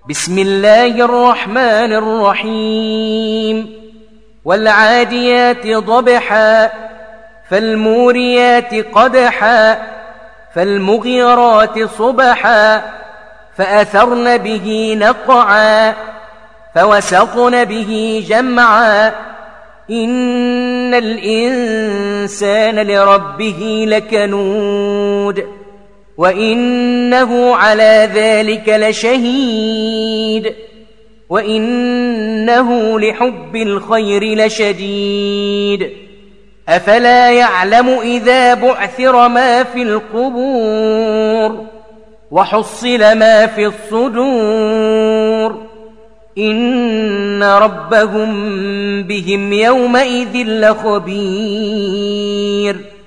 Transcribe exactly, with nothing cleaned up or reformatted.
بسم الله الرحمن الرحيم والعاديات ضبحا فالموريات قدحا فالمغيرات صبحا فأثرن به نقعا فوسطن به جمعا إن الإنسان لربه لكنود وإنه على ذلك لشهيد وإنه لحب الخير لشديد أفلا يعلم إذا بعثر ما في القبور وحصل ما في الصدور إن ربهم بهم يومئذ لخبير